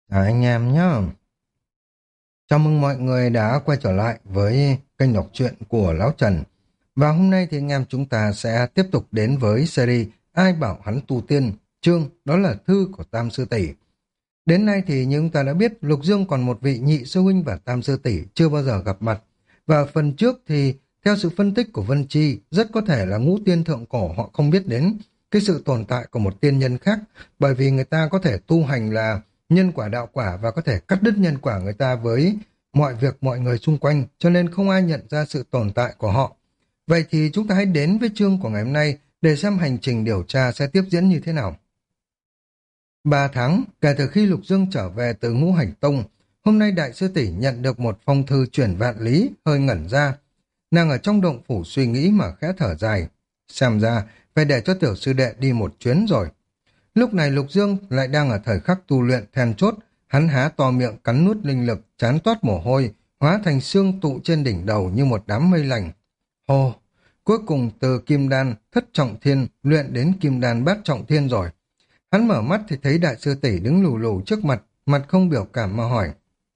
Anh em nhá. Chào mừng mọi người đã quay trở lại với kênh đọc truyện của Lão Trần. Và hôm nay thì anh em chúng ta sẽ tiếp tục đến với series Ai bảo hắn tu tiên, chương đó là thư của Tam Sư Tỷ. Đến nay thì như chúng ta đã biết, Lục Dương còn một vị nhị sư huynh và Tam Sư Tỷ chưa bao giờ gặp mặt. Và phần trước thì theo sự phân tích của Vân Chi, rất có thể là ngũ tiên thượng cổ họ không biết đến cái sự tồn tại của một tiên nhân khác, bởi vì người ta có thể tu hành là nhân quả đạo quả và có thể cắt đứt nhân quả người ta với mọi việc mọi người xung quanh, cho nên không ai nhận ra sự tồn tại của họ. Vậy thì chúng ta hãy đến với chương của ngày hôm nay để xem hành trình điều tra sẽ tiếp diễn như thế nào. 3 tháng kể từ khi Lục Dương trở về từ Ngũ Hành Tông, hôm nay đại sư tỷ nhận được một phong thư chuyển vạn lý, hơi ngẩn ra. Nàng ở trong động phủ suy nghĩ mà khẽ thở dài. Xem ra, phải để cho tiểu sư đệ đi một chuyến rồi. Lúc này Lục Dương lại đang ở thời khắc tu luyện then chốt, hắn há to miệng cắn nuốt linh lực, chán toát mồ hôi, hóa thành xương tụ trên đỉnh đầu như một đám mây lành. Hồ, cuối cùng từ kim đan thất trọng thiên luyện đến kim đan bát trọng thiên rồi. Hắn mở mắt thì thấy đại sư tỷ đứng lù lù trước mặt, mặt không biểu cảm mà hỏi.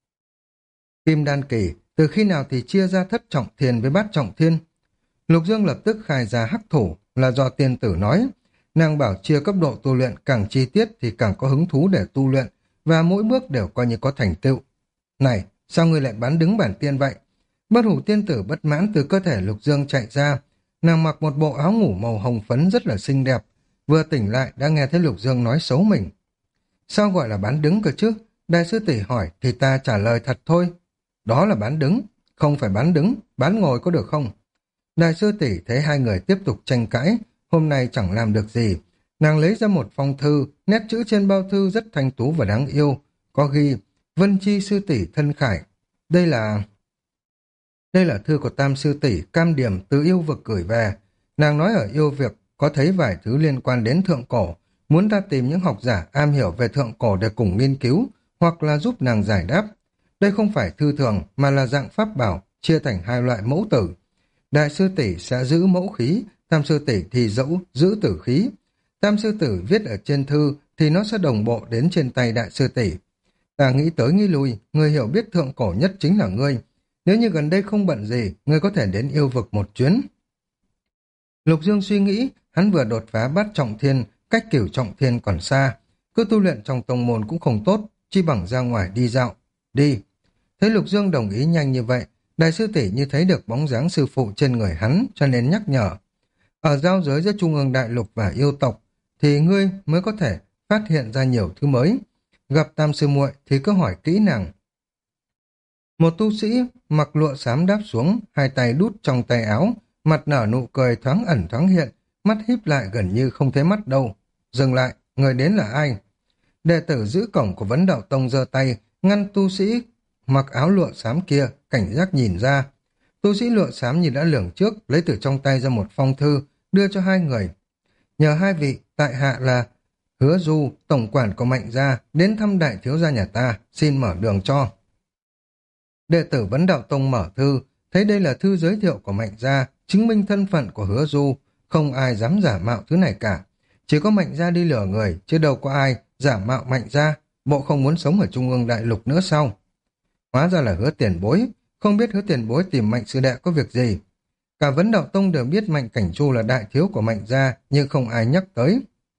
Kim đan kỳ, từ khi nào thì chia ra thất trọng thiên với bát trọng thiên? Lục Dương lập tức khai ra hắc thủ là do tiên tử nói. Nàng bảo chia cấp độ tu luyện càng chi tiết thì càng có hứng thú để tu luyện, và mỗi bước đều coi như có thành tựu. Này, sao ngươi lại bán đứng bản tiên vậy? Bất hủ tiên tử bất mãn từ cơ thể Lục Dương chạy ra. Nàng mặc một bộ áo ngủ màu hồng phấn rất là xinh đẹp. Vừa tỉnh lại đã nghe thấy Lục Dương nói xấu mình. Sao gọi là bán đứng cơ chứ? Đại sư tỷ hỏi thì ta trả lời thật thôi. Đó là bán đứng, không phải bán đứng, bán ngồi có được không? Đại sư tỷ thấy hai người tiếp tục tranh cãi, hôm nay chẳng làm được gì. Nàng lấy ra một phong thư, nét chữ trên bao thư rất thanh tú và đáng yêu. Có ghi, Vân Chi sư tỷ thân khải. Đây là... Đây là thư của Tam sư tỷ cam điểm từ yêu vực gửi về. Nàng nói ở yêu vực có thấy vài thứ liên quan đến thượng cổ, muốn ta tìm những học giả am hiểu về thượng cổ để cùng nghiên cứu, hoặc là giúp nàng giải đáp. Đây không phải thư thường mà là dạng pháp bảo, chia thành hai loại mẫu tử. Đại sư tỷ sẽ giữ mẫu khí, tam sư tỷ thì giữ tử khí. Tam sư tử viết ở trên thư thì nó sẽ đồng bộ đến trên tay đại sư tỷ. Ta nghĩ tới nghĩ lui, người hiểu biết thượng cổ nhất chính là ngươi. Nếu như gần đây không bận gì, ngươi có thể đến yêu vực một chuyến. Lục Dương suy nghĩ, hắn vừa đột phá bát trọng thiên, cách cửu trọng thiên còn xa. Cứ tu luyện trong tông môn cũng không tốt, chi bằng ra ngoài đi dạo. Đi. Thấy Lục Dương đồng ý nhanh như vậy, đại sư tỷ như thấy được bóng dáng sư phụ trên người hắn cho nên nhắc nhở. Ở giao giới giữa Trung ương Đại Lục và yêu tộc thì ngươi mới có thể phát hiện ra nhiều thứ mới. Gặp tam sư muội thì cứ hỏi kỹ nàng. Một tu sĩ mặc lụa xám đáp xuống, hai tay đút trong tay áo, mặt nở nụ cười thoáng ẩn thoáng hiện, mắt híp lại gần như không thấy mắt đâu. Dừng lại, người đến là ai? Đệ tử giữ cổng của Vấn Đạo Tông giơ tay, ngăn tu sĩ mặc áo lụa xám kia, cảnh giác nhìn ra. Tu sĩ lụa xám như đã lường trước, lấy từ trong tay ra một phong thư, đưa cho hai người. Nhờ hai vị, tại hạ là Hứa Du, tổng quản của Mạnh Gia, đến thăm đại thiếu gia nhà ta, xin mở đường cho. Đệ tử Vấn Đạo Tông mở thư, thấy đây là thư giới thiệu của Mạnh Gia, chứng minh thân phận của Hứa Du, không ai dám giả mạo thứ này cả. Chỉ có Mạnh Gia đi lừa người, chứ đâu có ai giả mạo Mạnh Gia, bộ không muốn sống ở Trung ương Đại Lục nữa sao? Hóa ra là Hứa Tiền Bối, không biết Hứa Tiền Bối tìm Mạnh sư đệ có việc gì. Cả Vấn Đạo Tông đều biết Mạnh Cảnh Chu là đại thiếu của Mạnh Gia, nhưng không ai nhắc tới.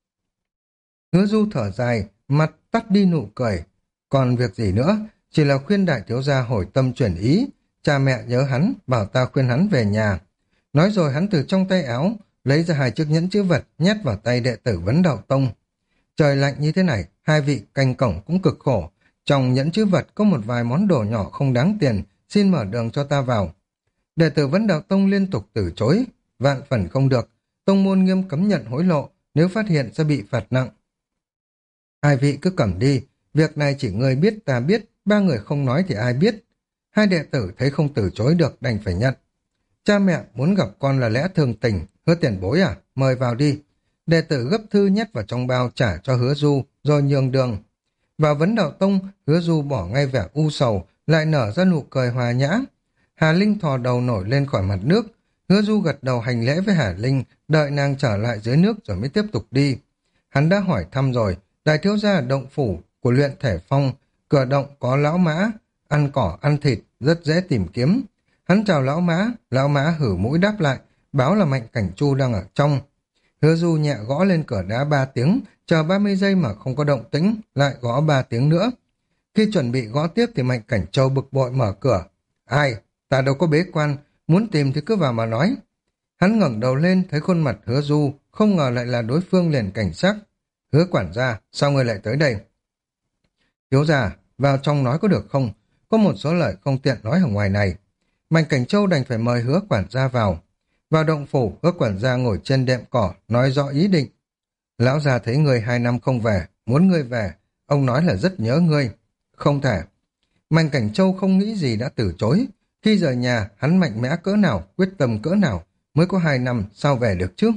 Hứa Du thở dài, mặt tắt đi nụ cười. Còn việc gì nữa, chỉ là khuyên đại thiếu gia hồi tâm chuyển ý, cha mẹ nhớ hắn, bảo ta khuyên hắn về nhà. Nói rồi hắn từ trong tay áo, lấy ra hai chiếc nhẫn chữ vật, nhét vào tay đệ tử Vấn Đạo Tông. Trời lạnh như thế này, hai vị canh cổng cũng cực khổ. Trong nhẫn chữ vật có một vài món đồ nhỏ không đáng tiền, xin mở đường cho ta vào. Đệ tử Vấn Đạo Tông liên tục từ chối, vạn phần không được. Tông môn nghiêm cấm nhận hối lộ, nếu phát hiện sẽ bị phạt nặng. Hai vị cứ cầm đi, việc này chỉ ngươi biết ta biết, ba người không nói thì ai biết. Hai đệ tử thấy không từ chối được đành phải nhận. Cha mẹ muốn gặp con là lẽ thường tình, Hứa Tiền Bối à, mời vào đi. Đệ tử gấp thư nhét vào trong bao trả cho Hứa Du, rồi nhường đường. Vào Vấn Đạo Tông, Hứa Du bỏ ngay vẻ u sầu, lại nở ra nụ cười hòa nhã. Hà Linh thò đầu nổi lên khỏi mặt nước. Hứa Du gật đầu hành lễ với Hà Linh, đợi nàng trở lại dưới nước rồi mới tiếp tục đi. Hắn đã hỏi thăm rồi, đại thiếu gia ở động phủ của luyện thể phong Cửa động có lão mã, ăn cỏ ăn thịt, rất dễ tìm kiếm. Hắn chào lão mã hử mũi đáp lại, báo là Mạnh Cảnh Chu đang ở trong. Hứa Du nhẹ gõ lên cửa đá 3 tiếng, chờ 30 giây mà không có động tĩnh, lại gõ 3 tiếng nữa. Khi chuẩn bị gõ tiếp thì Mạnh Cảnh Châu bực bội mở cửa. Ai? Ta đâu có bế quan, muốn tìm thì cứ vào mà nói. Hắn ngẩng đầu lên thấy khuôn mặt Hứa Du, không ngờ lại là đối phương liền cảnh sắc. Hứa quản gia, sao ngươi lại tới đây? Thiếu gia, vào trong nói có được không? Có một số lời không tiện nói ở ngoài này. Mạnh Cảnh Châu đành phải mời Hứa quản gia vào. Vào động phủ, Hứa quản gia ngồi trên đệm cỏ, nói rõ ý định. Lão già thấy ngươi 2 năm không về, muốn ngươi về. Ông nói là rất nhớ ngươi. Không thể. Mạnh Cảnh Châu không nghĩ gì đã từ chối. Khi rời nhà, hắn mạnh mẽ cỡ nào, quyết tâm cỡ nào, mới có 2 năm, sao về được chứ?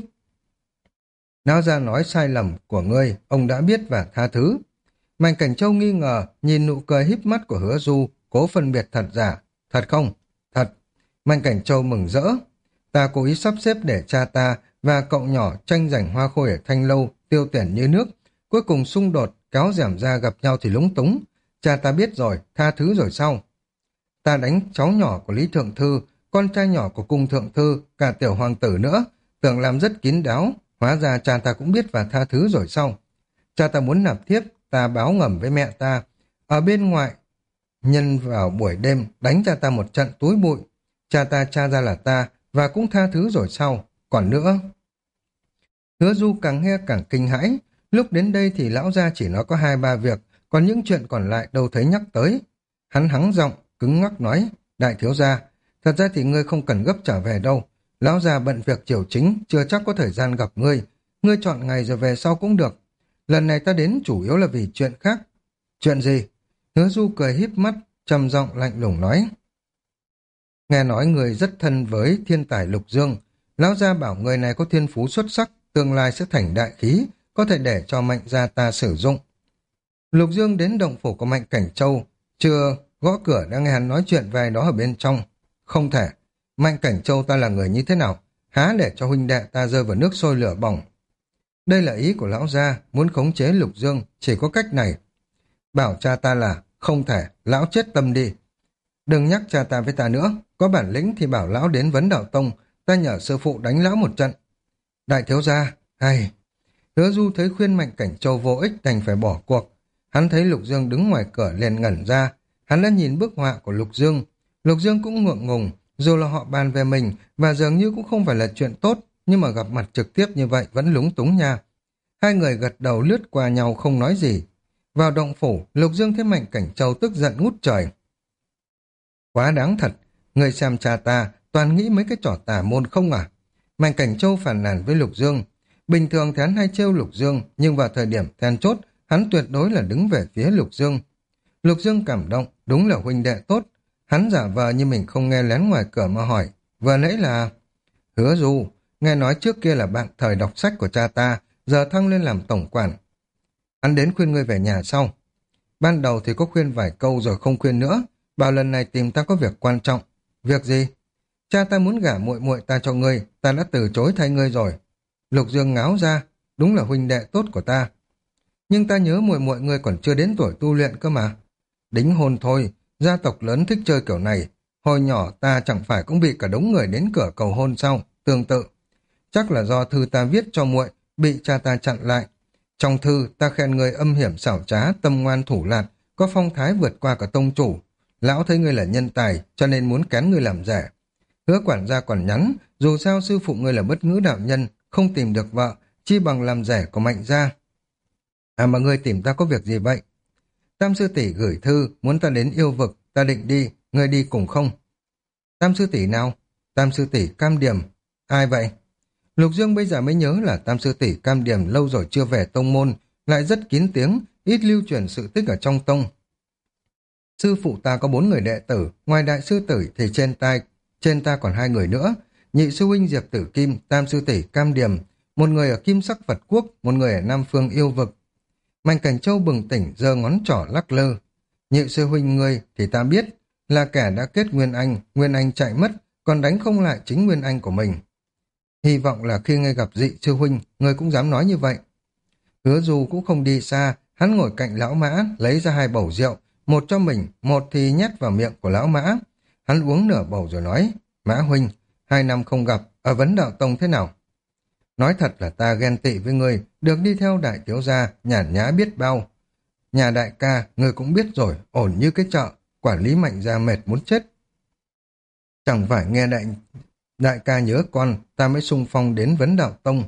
Lão già nói sai lầm của ngươi, ông đã biết và tha thứ. Mạnh Cảnh Châu nghi ngờ, nhìn nụ cười híp mắt của Hứa Du, cố phân biệt thật giả. Thật không? Thật. Mạnh Cảnh Châu mừng rỡ. Ta cố ý sắp xếp để cha ta và cậu nhỏ tranh giành hoa khôi ở Thanh Lâu, tiêu tiền như nước. Cuối cùng xung đột, kéo rèm ra gặp nhau thì lúng túng. Cha ta biết rồi, tha thứ rồi sau. Ta đánh cháu nhỏ của Lý Thượng Thư, con trai nhỏ của Cung Thượng Thư, cả tiểu hoàng tử nữa. Tưởng làm rất kín đáo, hóa ra cha ta cũng biết và tha thứ rồi sau. Cha ta muốn nạp thiếp, ta báo ngầm với mẹ ta. Ở bên ngoài, nhân vào buổi đêm, đánh cha ta một trận túi bụi. Cha ta tra ra là ta, và cũng tha thứ rồi sau. Còn nữa... Hứa Du càng nghe càng kinh hãi. Lúc đến đây thì lão gia chỉ nói có 2-3 việc, còn những chuyện còn lại đâu thấy nhắc tới. Hắn hắng giọng, cứng ngắc nói, đại thiếu gia, thật ra thì ngươi không cần gấp trở về đâu. Lão già bận việc triều chính, chưa chắc có thời gian gặp ngươi. Ngươi chọn ngày rồi về sau cũng được. Lần này ta đến chủ yếu là vì chuyện khác. Chuyện gì? Hứa Du cười híp mắt, trầm giọng lạnh lùng nói. Nghe nói người rất thân với thiên tài Lục Dương. Lão gia bảo người này có thiên phú xuất sắc, tương lai sẽ thành đại khí, có thể để cho Mạnh gia ta sử dụng. Lục Dương đến động phủ của Mạnh Cảnh Châu, chưa gõ cửa đã nghe hắn nói chuyện về đó ở bên trong. Không thể, Mạnh Cảnh Châu ta là người như thế nào? Há để cho huynh đệ ta rơi vào nước sôi lửa bỏng. Đây là ý của lão gia, muốn khống chế Lục Dương, chỉ có cách này. Bảo cha ta là, không thể, lão chết tâm đi. Đừng nhắc cha ta với ta nữa, có bản lĩnh thì bảo lão đến Vấn Đạo Tông, ta nhờ sư phụ đánh lão một trận. Đại thiếu gia, hay... Hứa Du thấy khuyên Mạnh Cảnh Châu vô ích đành phải bỏ cuộc. Hắn thấy Lục Dương đứng ngoài cửa liền ngẩn ra. Hắn đã nhìn bức họa của Lục Dương. Lục Dương cũng ngượng ngùng, dù là họ bàn về mình và dường như cũng không phải là chuyện tốt, nhưng mà gặp mặt trực tiếp như vậy vẫn lúng túng nha. Hai người gật đầu lướt qua nhau không nói gì. Vào động phủ, Lục Dương thấy Mạnh Cảnh Châu tức giận ngút trời. Quá đáng thật, người xem cha ta toàn nghĩ mấy cái trò tà môn không à? Mạnh Cảnh Châu phàn nàn với Lục Dương. Bình thường thì hắn hay trêu Lục Dương, nhưng vào thời điểm then chốt, hắn tuyệt đối là đứng về phía Lục Dương. Lục Dương cảm động, đúng là huynh đệ tốt. Hắn giả vờ như mình không nghe lén ngoài cửa mà hỏi. Vừa nãy là... Hứa Du, nghe nói trước kia là bạn thời đọc sách của cha ta, giờ thăng lên làm tổng quản. Hắn đến khuyên ngươi về nhà sau. Ban đầu thì có khuyên vài câu rồi không khuyên nữa. Bảo lần này tìm ta có việc quan trọng. Việc gì? Cha ta muốn gả muội muội ta cho ngươi, ta đã từ chối thay ngươi rồi. Lục Dương ngáo ra, đúng là huynh đệ tốt của ta. Nhưng ta nhớ muội muội ngươi còn chưa đến tuổi tu luyện cơ mà. Đính hôn thôi, gia tộc lớn thích chơi kiểu này. Hồi nhỏ ta chẳng phải cũng bị cả đống người đến cửa cầu hôn sao, tương tự. Chắc là do thư ta viết cho muội, bị cha ta chặn lại. Trong thư ta khen người âm hiểm xảo trá, tâm ngoan thủ lạt, có phong thái vượt qua cả tông chủ. Lão thấy ngươi là nhân tài, cho nên muốn kén ngươi làm rẻ. Hứa quản gia còn nhắn, dù sao sư phụ ngươi là bất ngữ đạo nhân, không tìm được vợ, chi bằng làm rẻ của Mạnh gia. À mà ngươi tìm ta có việc gì vậy? Tam sư tỷ gửi thư, muốn ta đến yêu vực, ta định đi, ngươi đi cùng không? Tam sư tỷ nào? Tam sư tỷ Cam Điềm. Ai vậy? Lục Dương bây giờ mới nhớ là Tam sư tỷ Cam Điềm lâu rồi chưa về tông môn, lại rất kín tiếng, ít lưu truyền sự tích ở trong tông. Sư phụ ta có 4 người đệ tử, ngoài đại sư tử thì trên ta còn 2 người nữa. Nhị sư huynh Diệp Tử Kim, tam sư tỷ Cam Điềm, một người ở Kim Sắc Phật Quốc, một người ở Nam Phương Yêu Vực. Mạnh Cảnh Châu bừng tỉnh giơ ngón trỏ lắc lơ. Nhị sư huynh ngươi thì ta biết là kẻ đã kết Nguyên Anh chạy mất, còn đánh không lại chính Nguyên Anh của mình. Hy vọng là khi ngươi gặp dị sư huynh, ngươi cũng dám nói như vậy. Hứa Du cũng không đi xa, hắn ngồi cạnh lão mã, lấy ra 2 bầu rượu, một cho mình, một thì nhét vào miệng của lão Mã. Hắn uống nửa bầu rồi nói, Mã huynh, 2 năm không gặp, ở Vấn Đạo Tông thế nào? Nói thật là ta ghen tị với ngươi, được đi theo đại thiếu gia, nhàn nhã biết bao. Nhà đại ca, ngươi cũng biết rồi, ổn như cái chợ, quản lý Mạnh gia mệt muốn chết. Chẳng phải nghe đại ca nhớ con, ta mới xung phong đến Vấn Đạo Tông.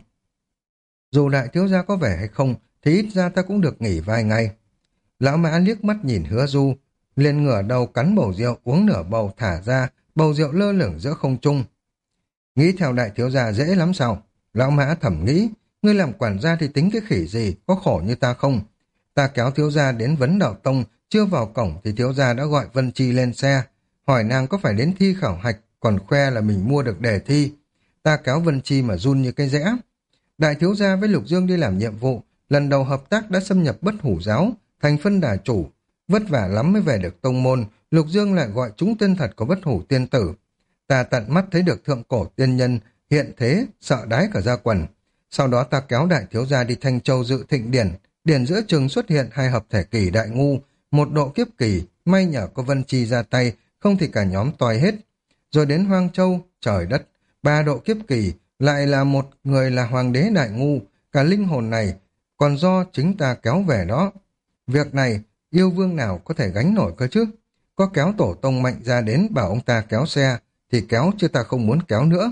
Dù đại thiếu gia có vẻ hay không, thì ít ra ta cũng được nghỉ vài ngày. Lão Mã liếc mắt nhìn Hứa Du, liền ngửa đầu cắn bầu rượu, uống nửa bầu thả ra, bầu rượu lơ lửng giữa không trung. Nghĩ theo đại thiếu gia dễ lắm sao? Lão Mã thầm nghĩ, ngươi làm quản gia thì tính cái khỉ gì, có khổ như ta không? Ta kéo thiếu gia đến Vấn Đạo Tông, chưa vào cổng thì thiếu gia đã gọi Vân Chi lên xe, hỏi nàng có phải đến thi khảo hạch, còn khoe là mình mua được đề thi. Ta kéo Vân Chi mà run như cái rẽ. Đại thiếu gia với Lục Dương đi làm nhiệm vụ, lần đầu hợp tác đã xâm nhập Bất Hủ giáo, thành phân đà chủ. Vất vả lắm mới về được tông môn, Lục Dương lại gọi chúng tên thật của Bất Hủ tiên tử. Ta tận mắt thấy được thượng cổ tiên nhân hiện thế, sợ đái cả da quần. Sau đó ta kéo đại thiếu gia đi Thanh Châu dự thịnh điển, điển giữa trường xuất hiện 2 hợp thể kỳ đại ngu, 1 độ kiếp kỳ, may nhờ có Vân Chi ra tay, không thì cả nhóm toi hết. Rồi đến Hoang Châu, trời đất, 3 độ kiếp kỳ, lại là một người là hoàng đế đại ngu, cả linh hồn này còn do chính ta kéo về đó. Việc này, yêu vương nào có thể gánh nổi cơ chứ? Có kéo tổ tông Mạnh ra đến bảo ông ta kéo xe, thì kéo chứ ta không muốn kéo nữa.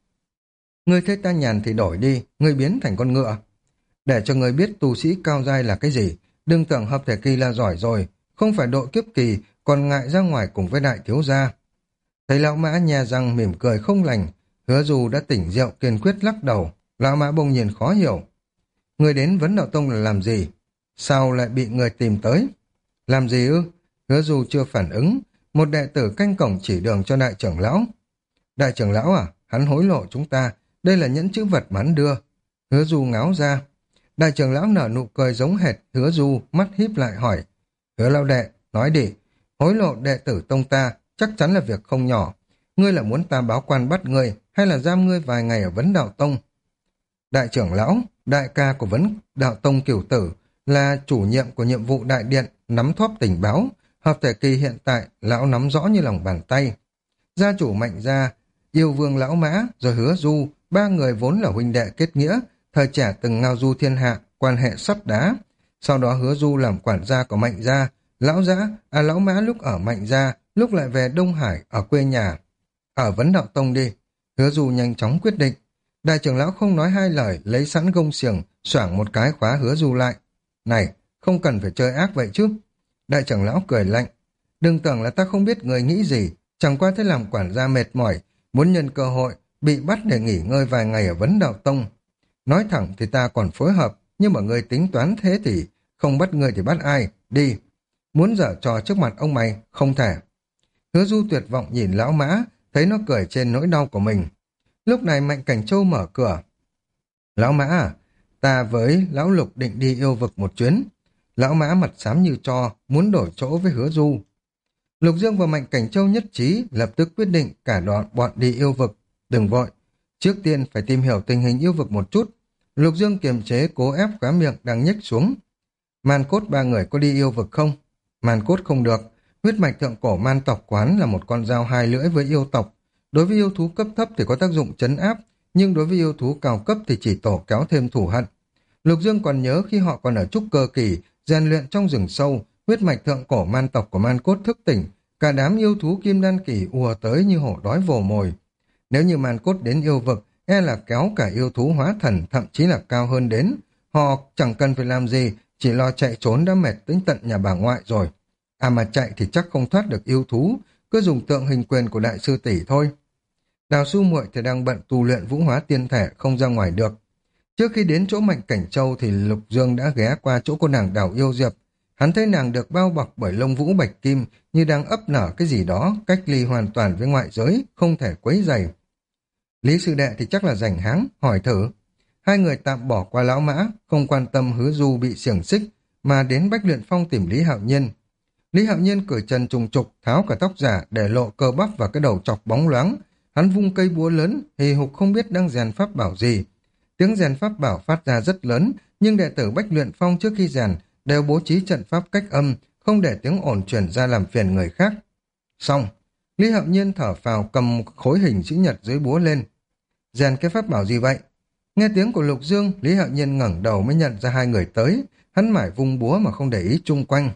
Ngươi thấy ta nhàn thì đổi đi, ngươi biến thành con ngựa. Để cho ngươi biết tu sĩ cao giai là cái gì, đừng tưởng hợp thể kỳ là giỏi rồi, không phải độ kiếp kỳ, còn ngại ra ngoài cùng với đại thiếu gia. Thấy lão Mã nhe răng mỉm cười không lành, Hứa Du đã tỉnh rượu kiên quyết lắc đầu. Lão Mã bỗng nhiên khó hiểu. Người đến Vấn Đạo Tông là làm gì? Sao lại bị người tìm tới? Làm gì ư? Hứa Du chưa phản ứng. Một đệ tử canh cổng chỉ đường cho đại trưởng lão. Đại trưởng lão à? Hắn hối lộ chúng ta. Đây là nhẫn chữ vật mà hắn đưa. Hứa Du ngáo ra. Đại trưởng lão nở nụ cười giống hệt Hứa Du, mắt híp lại hỏi. Hứa lão đệ, nói đi. Hối lộ đệ tử tông ta chắc chắn là việc không nhỏ. Ngươi là muốn ta báo quan bắt ngươi, hay là giam ngươi vài ngày ở Vấn Đạo Tông? Đại trưởng lão, đại ca của Vấn Đạo Tông Cửu Tử, là chủ nhiệm của nhiệm vụ đại điện, nắm thóp tình báo. Hợp thể kỳ hiện tại, lão nắm rõ như lòng bàn tay. Gia chủ Mạnh gia, yêu vương lão Mã, rồi Hứa Du, 3 người vốn là huynh đệ kết nghĩa, thời trẻ từng ngao du thiên hạ, quan hệ sắt đá. Sau đó Hứa Du làm quản gia của Mạnh gia, lão Mã lúc ở Mạnh gia, lúc lại về Đông Hải ở quê nhà. Ở Vấn Đạo Tông đi. Hứa Du nhanh chóng quyết định. Đại trưởng lão không nói hai lời, lấy sẵn gông xiềng, xoảng một cái khóa Hứa Du lại. Này, không cần phải chơi ác vậy chứ. Đại trưởng lão cười lạnh. Đừng tưởng là ta không biết người nghĩ gì, chẳng qua thế làm quản gia mệt mỏi, muốn nhân cơ hội, bị bắt để nghỉ ngơi vài ngày ở Vấn Đạo Tông. Nói thẳng thì ta còn phối hợp, nhưng mà người tính toán thế thì, không bắt người thì bắt ai, đi. Muốn giở trò trước mặt ông mày, không thể. Hứa Du tuyệt vọng nhìn lão Mã, thấy nó cười trên nỗi đau của mình. Lúc này Mạnh Cảnh Châu mở cửa. Lão Mã à, ta với lão Lục định đi yêu vực một chuyến. Lão Mã mặt xám như tro, muốn đổi chỗ với Hứa Du. Lục Dương và Mạnh Cảnh Châu nhất trí, lập tức quyết định cả bọn đi yêu vực. Đừng vội, trước tiên phải tìm hiểu tình hình yêu vực một chút. Lục Dương kiềm chế cố ép khóe miệng đang nhếch xuống. Man Cốt 3 người có đi yêu vực không? Man Cốt không được. Huyết mạch thượng cổ man tộc quán là một con dao hai lưỡi với yêu tộc. Đối với yêu thú cấp thấp thì có tác dụng trấn áp, nhưng đối với yêu thú cao cấp thì chỉ tổ kéo thêm thù hận. Lục Dương còn nhớ khi họ còn ở trúc cơ kỳ, rèn luyện trong rừng sâu, huyết mạch thượng cổ man tộc của Man Cốt thức tỉnh, cả đám yêu thú kim đan kỳ ùa tới như hổ đói vồ mồi. Nếu như Man Cốt đến yêu vực, e là kéo cả yêu thú hóa thần, thậm chí là cao hơn đến. Họ chẳng cần phải làm gì, chỉ lo chạy trốn đã mệt đến tận nhà bà ngoại rồi. À mà chạy thì chắc không thoát được yêu thú, cứ dùng tượng hình quyền của đại sư tỷ thôi. Đào Su Muội thì đang bận tu luyện vũ hóa tiên thể, không ra ngoài được. Trước khi đến chỗ Mạnh Cảnh Châu thì Lục Dương đã ghé qua chỗ cô nàng Đào Yêu Diệp. Hắn thấy nàng được bao bọc bởi lông vũ bạch kim, như đang ấp nở cái gì đó, cách ly hoàn toàn với ngoại giới, không thể quấy rầy. Lý sư đệ thì chắc là rảnh háng, hỏi thử. Hai người tạm bỏ qua lão Mã, không quan tâm Hứa Du bị xiềng xích, mà đến Bách Luyện Phong tìm Lý Hạo Nhiên. Lý Hạo Nhiên cởi chân trùng trục, tháo cả tóc giả để lộ cơ bắp và cái đầu chọc bóng loáng. Hắn vung cây búa lớn, hì hục không biết đang rèn pháp bảo gì. Tiếng rèn pháp bảo phát ra rất lớn, nhưng đệ tử Bách Luyện Phong trước khi rèn đều bố trí trận pháp cách âm, không để tiếng ồn truyền ra làm phiền người khác. Xong, Lý Hạo Nhiên thở phào cầm khối hình chữ nhật dưới búa lên. Rèn cái pháp bảo gì vậy? Nghe tiếng của Lục Dương, Lý Hạo Nhiên ngẩng đầu mới nhận ra hai người tới, hắn mải vung búa mà không để ý chung quanh.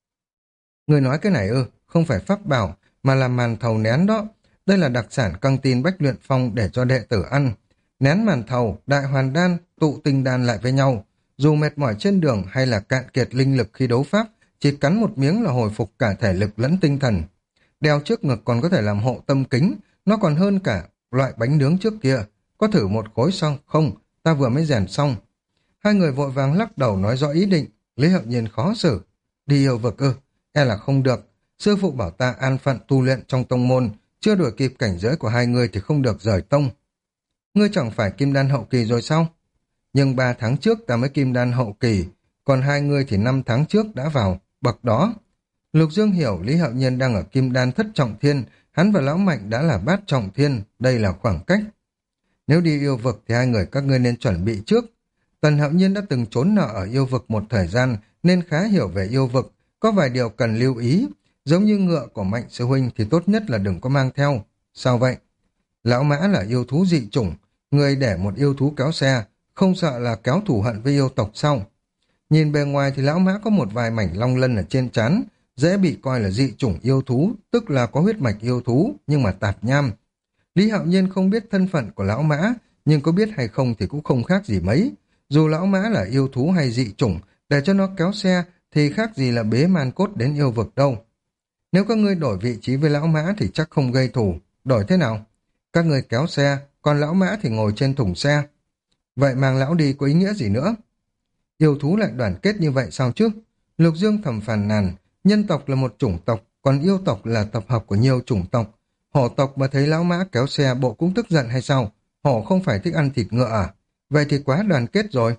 Người nói cái này không phải pháp bảo, mà là màn thầu nén đó. Đây là đặc sản căng tin Bách Luyện Phong để cho đệ tử ăn. Nén màn thầu, đại hoàn đan, tụ tinh đan lại với nhau. Dù mệt mỏi trên đường hay là cạn kiệt linh lực khi đấu pháp, chỉ cắn một miếng là hồi phục cả thể lực lẫn tinh thần. Đeo trước ngực còn có thể làm hộ tâm kính, nó còn hơn cả loại bánh nướng trước kia. Có thử một khối xong? Không, ta vừa mới rèn xong. Hai người vội vàng lắc đầu nói rõ ý định. Lý Hạo Nhiên khó xử. Đi yêu vực e là không được. Sư phụ bảo ta an phận tu luyện trong tông môn, chưa đuổi kịp cảnh giới của hai người thì không được rời tông. Ngươi chẳng phải kim đan hậu kỳ rồi sao? Nhưng 3 tháng trước ta mới kim đan hậu kỳ, còn hai người thì 5 tháng trước đã vào bậc đó. Lục Dương hiểu Lý Hạo Nhiên đang ở kim đan thất trọng thiên, hắn và Lão Mạnh đã là bát trọng thiên, đây là khoảng cách. Nếu đi yêu vực thì hai người các ngươi nên chuẩn bị trước. Tần Hạo Nhiên đã từng trốn nợ ở yêu vực một thời gian nên khá hiểu về yêu vực, có vài điều cần lưu ý, giống như ngựa của Mạnh sư huynh thì tốt nhất là đừng có mang theo. Sao vậy? Lão Mã là yêu thú dị chủng, người để một yêu thú kéo xe, không sợ là kéo thù hận với yêu tộc sao? Nhìn bề ngoài thì Lão Mã có một vài mảnh long lân ở trên trán, dễ bị coi là dị chủng yêu thú, tức là có huyết mạch yêu thú, nhưng mà tạp nham. Lý Hạo Nhiên không biết thân phận của Lão Mã, nhưng có biết hay không thì cũng không khác gì mấy. Dù Lão Mã là yêu thú hay dị chủng, để cho nó kéo xe thì khác gì là bế man cốt đến yêu vực đâu. Nếu các ngươi đổi vị trí với Lão Mã thì chắc không gây thù. Đổi thế nào? Các ngươi kéo xe, còn Lão Mã thì ngồi trên thùng xe. Vậy mang Lão đi có ý nghĩa gì nữa? Yêu thú lại đoàn kết như vậy sao chứ? Lục Dương thầm phàn nàn, nhân tộc là một chủng tộc, còn yêu tộc là tập hợp của nhiều chủng tộc. Hổ tộc mà thấy Lão Mã kéo xe bộ cũng tức giận hay sao? Hổ không phải thích ăn thịt ngựa à? Vậy thì quá đoàn kết rồi.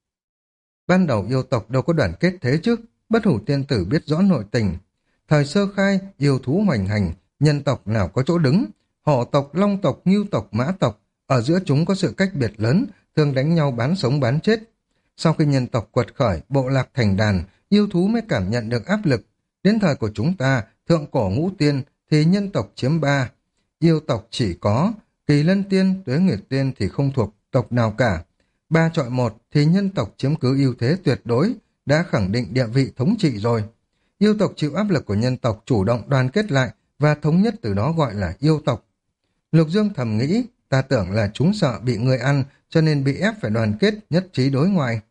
Ban đầu yêu tộc đâu có đoàn kết thế chứ, Bất Hủ Tiên Tử biết rõ nội tình. Thời sơ khai, yêu thú hoành hành, nhân tộc nào có chỗ đứng. Hổ tộc, long tộc, ngưu tộc, mã tộc, ở giữa chúng có sự cách biệt lớn, thường đánh nhau bán sống bán chết. Sau khi nhân tộc quật khởi, bộ lạc thành đàn, yêu thú mới cảm nhận được áp lực. Đến thời của chúng ta, thượng cổ ngũ tiên, thì nhân tộc chiếm 3. Yêu tộc chỉ có Kỳ Lân Tiên, Tuế Nguyệt Tiên thì không thuộc tộc nào cả. 3 chọi 1 thì nhân tộc chiếm cứ ưu thế tuyệt đối, đã khẳng định địa vị thống trị rồi. Yêu tộc chịu áp lực của nhân tộc chủ động đoàn kết lại và thống nhất từ đó gọi là yêu tộc. Lục Dương thầm nghĩ, ta tưởng là chúng sợ bị người ăn cho nên bị ép phải đoàn kết nhất trí đối ngoại.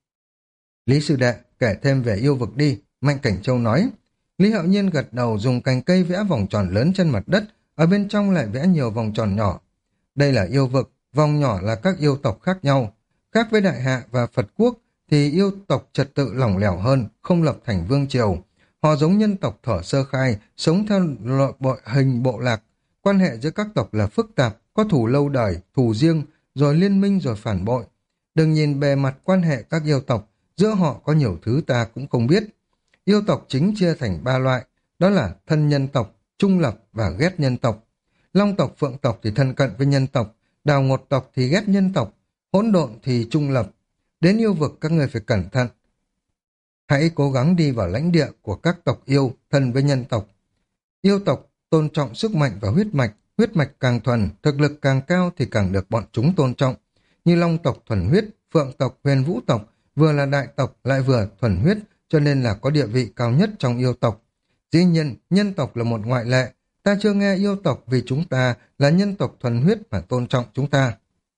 Lý sư đệ, kể thêm về yêu vực đi, Mạnh Cảnh Châu nói. Lý Hạo Nhiên gật đầu dùng cành cây vẽ vòng tròn lớn trên mặt đất, ở bên trong lại vẽ nhiều vòng tròn nhỏ. Đây là yêu vực, vòng nhỏ là các yêu tộc khác nhau. Khác với Đại Hạ và Phật Quốc thì yêu tộc trật tự lỏng lẻo hơn, không lập thành vương triều. Họ giống nhân tộc thở sơ khai, sống theo hình bộ lạc. Quan hệ giữa các tộc là phức tạp, có thù lâu đời, thù riêng, rồi liên minh rồi phản bội. Đừng nhìn bề mặt quan hệ các yêu tộc, giữa họ có nhiều thứ ta cũng không biết. Yêu tộc chính chia thành 3 loại, đó là thân nhân tộc, trung lập và ghét nhân tộc. Long tộc, phượng tộc thì thân cận với nhân tộc, đào ngột tộc thì ghét nhân tộc, hỗn độn thì trung lập. Đến yêu vực các người phải cẩn thận. Hãy cố gắng đi vào lãnh địa của các tộc yêu, thân với nhân tộc. Yêu tộc tôn trọng sức mạnh và huyết mạch càng thuần, thực lực càng cao thì càng được bọn chúng tôn trọng. Như long tộc thuần huyết, phượng tộc, huyền vũ tộc, vừa là đại tộc lại vừa thuần huyết, cho nên là có địa vị cao nhất trong yêu tộc. Dĩ nhiên, nhân tộc là một ngoại lệ, ta chưa nghe yêu tộc vì chúng ta là nhân tộc thuần huyết mà tôn trọng chúng ta.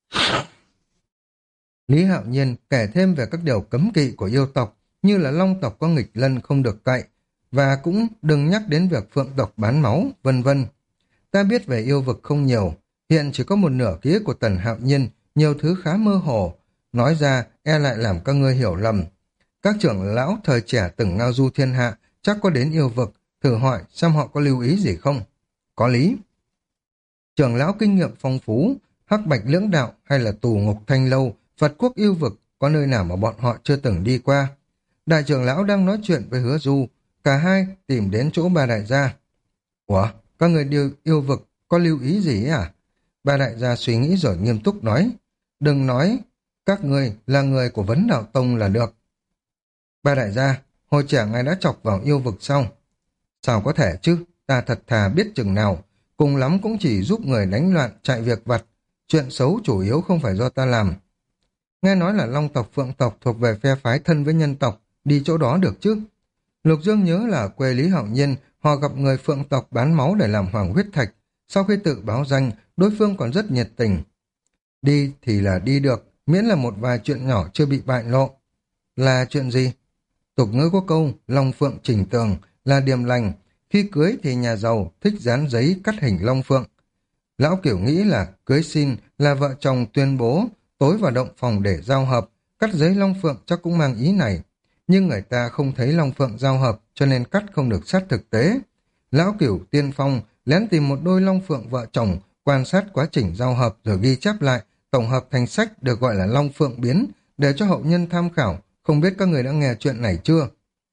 Lý Hạo Nhiên kể thêm về các điều cấm kỵ của yêu tộc, như là long tộc có nghịch lân không được cậy, và cũng đừng nhắc đến việc phượng tộc bán máu, vân vân. Ta biết về yêu vực không nhiều, hiện chỉ có một nửa ký ức của Tần Hạo Nhiên, nhiều thứ khá mơ hồ, nói ra e lại làm các ngươi hiểu lầm. Các trưởng lão thời trẻ từng ngao du thiên hạ, chắc có đến yêu vực, thử hỏi xem họ có lưu ý gì không? Có lý. Trưởng lão kinh nghiệm phong phú, hắc bạch lưỡng đạo hay là tù ngục thanh lâu, Phật quốc yêu vực, có nơi nào mà bọn họ chưa từng đi qua. Đại trưởng lão đang nói chuyện với Hứa Du, cả hai tìm đến chỗ ba đại gia. Ủa, các người đi yêu vực có lưu ý gì à? Ba đại gia suy nghĩ rồi nghiêm túc nói, đừng nói các người là người của Vấn Đạo Tông là được. Ba đại gia, hồi trẻ ngài đã chọc vào yêu vực sao? Sao có thể chứ, ta thật thà biết chừng nào, cùng lắm cũng chỉ giúp người đánh loạn, chạy việc vặt. Chuyện xấu chủ yếu không phải do ta làm. Nghe nói là Long tộc Phượng tộc thuộc về phe phái thân với nhân tộc, đi chỗ đó được chứ? Lục Dương nhớ là quê Lý Hạo Nhiên, họ gặp người Phượng tộc bán máu để làm hoàng huyết thạch. Sau khi tự báo danh, đối phương còn rất nhiệt tình. Đi thì là đi được, miễn là một vài chuyện nhỏ chưa bị bại lộ. Là chuyện gì? Tục ngữ có câu, Long Phượng chỉnh tường, là điềm lành. Khi cưới thì nhà giàu thích dán giấy cắt hình Long Phượng. Lão Kiểu nghĩ là cưới xin là vợ chồng tuyên bố, tối vào động phòng để giao hợp, cắt giấy Long Phượng chắc cũng mang ý này. Nhưng người ta không thấy Long Phượng giao hợp, cho nên cắt không được sát thực tế. Lão Cửu tiên phong, lén tìm một đôi Long Phượng vợ chồng, quan sát quá trình giao hợp rồi ghi chép lại, tổng hợp thành sách được gọi là Long Phượng biến, để cho hậu nhân tham khảo. Không biết các người đã nghe chuyện này chưa?